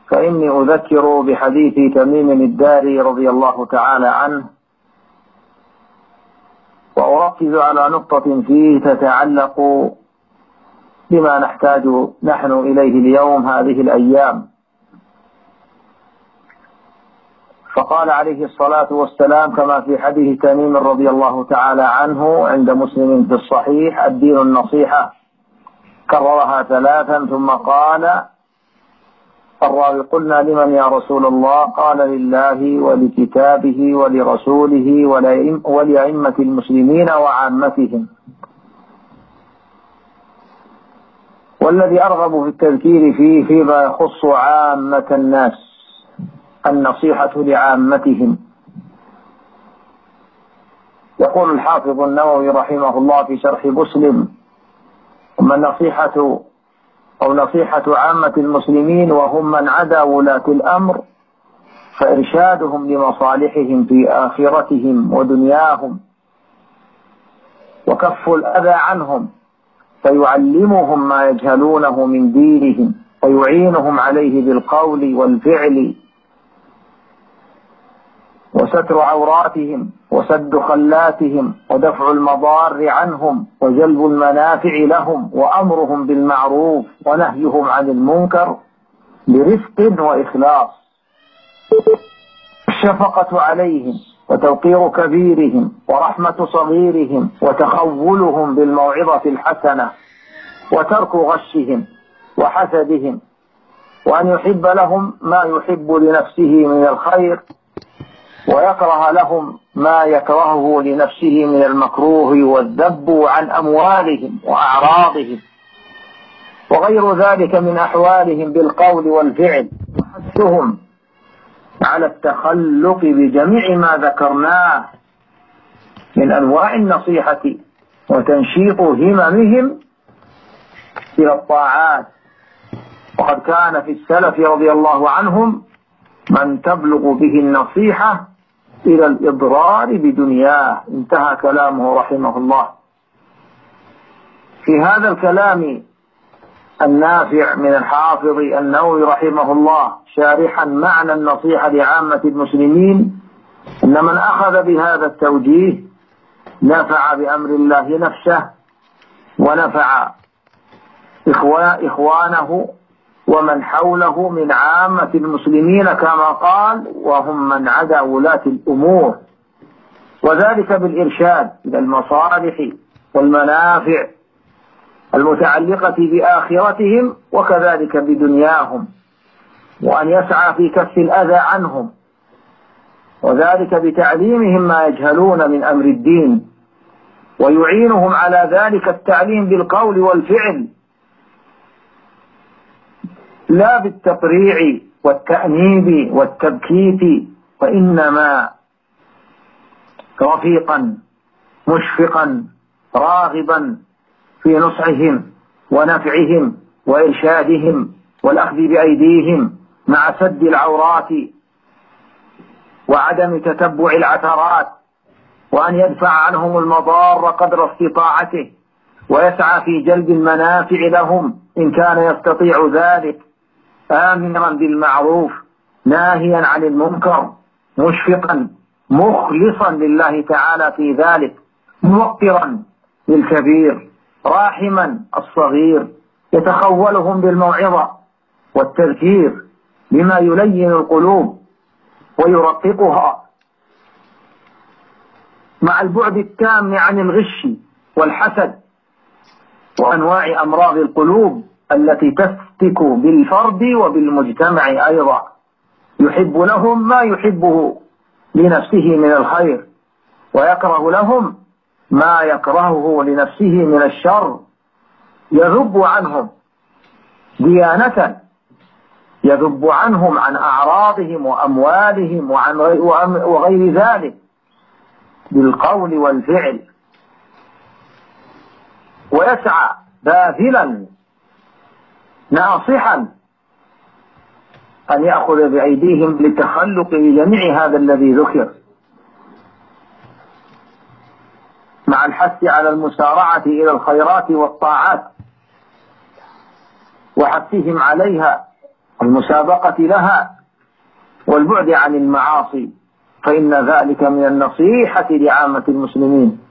فإني أذكر بحديث تميم الداري رضي الله تعالى عنه، وأركز على نقطة فيه تتعلق بما نحتاج نحن إليه اليوم هذه الأيام. فقال عليه الصلاة والسلام كما في حديث تميم رضي الله تعالى عنه عند مسلم في الصحيح: الدين النصيحة. كررها ثلاثا ثم قال: الراوي: قلنا لمن يا رسول الله؟ قال: لله ولكتابه ولرسوله ولأئمة المسلمين وعامتهم. والذي أرغب في التذكير فيه فيما يخص عامة الناس، النصيحة لعامتهم. يقول الحافظ النووي رحمه الله في شرح مسلم: أما النصيحة أو نصيحة عامة المسلمين وهم من عدا ولاة الأمر، فإرشادهم لمصالحهم في آخرتهم ودنياهم، وكف الأذى عنهم، فيعلمهم ما يجهلونه من دينهم، ويعينهم عليه بالقول والفعل، وستر عوراتهم، وسد خلاتهم، ودفع المضار عنهم، وجلب المنافع لهم، وأمرهم بالمعروف ونهيهم عن المنكر برفق وإخلاص، الشفقة عليهم، وتوقير كبيرهم، ورحمة صغيرهم، وتخولهم بالموعظة الحسنة، وترك غشهم وحسدهم، وأن يحب لهم ما يحب لنفسه من الخير، ويكره لهم ما يكرهه لنفسه من المكروه والذب عن أموالهم وأعراضهم وغير ذلك من أحوالهم بالقول والفعل، وحثهم على التخلق بجميع ما ذكرناه من أنواع النصيحة، وتنشيط هممهم إلى الطاعات. وقد كان في السلف رضي الله عنهم من تبلغ به النصيحة إلى الإضرار بدنياه. انتهى كلامه رحمه الله. في هذا الكلام النافع من الحافظ النووي رحمه الله شارحا معنى النصيحة لعامة المسلمين، إن من أخذ بهذا التوجيه نفع بأمر الله نفسه، ونفع إخوانه ومن حوله من عامة المسلمين، كما قال: وهم من عدا ولاة الأمور، وذلك بالإرشاد إلى المصالح والمنافع المتعلقة بآخرتهم وكذلك بدنياهم، وأن يسعى في كف الأذى عنهم، وذلك بتعليمهم ما يجهلون من أمر الدين، ويعينهم على ذلك التعليم بالقول والفعل، لا بالتقريع والتأنيب والتبكيت، وإنما رفيقا مشفقا راغبا في نصحهم ونفعهم وإرشادهم والأخذ بأيديهم، مع سد العورات وعدم تتبع العثرات، وأن يدفع عنهم المضار قدر استطاعته، ويسعى في جلب المنافع لهم إن كان يستطيع ذلك، آمرا بالمعروف ناهيا عن المنكر، مشفقا مخلصا لله تعالى في ذلك، موقرا للكبير، راحما الصغير، يتخولهم بالموعظة والتذكير بما يلين القلوب ويرققها، مع البعد التام عن الغش والحسد وأنواع أمراض القلوب التي تفتك بالفرد وبالمجتمع أيضا. يحب لهم ما يحبه لنفسه من الخير، ويكره لهم ما يكرهه لنفسه من الشر، يذب عنهم ديانة، يذب عنهم عن أعراضهم وأموالهم وغير ذلك بالقول والفعل، ويسعى باذلا ناصحا أن يأخذ بأيديهم للتخلق بجميع هذا الذي ذكر، مع الحث على المسارعة إلى الخيرات والطاعات، وحثهم عليها المسابقة لها والبعد عن المعاصي، فإن ذلك من النصيحة لعامة المسلمين.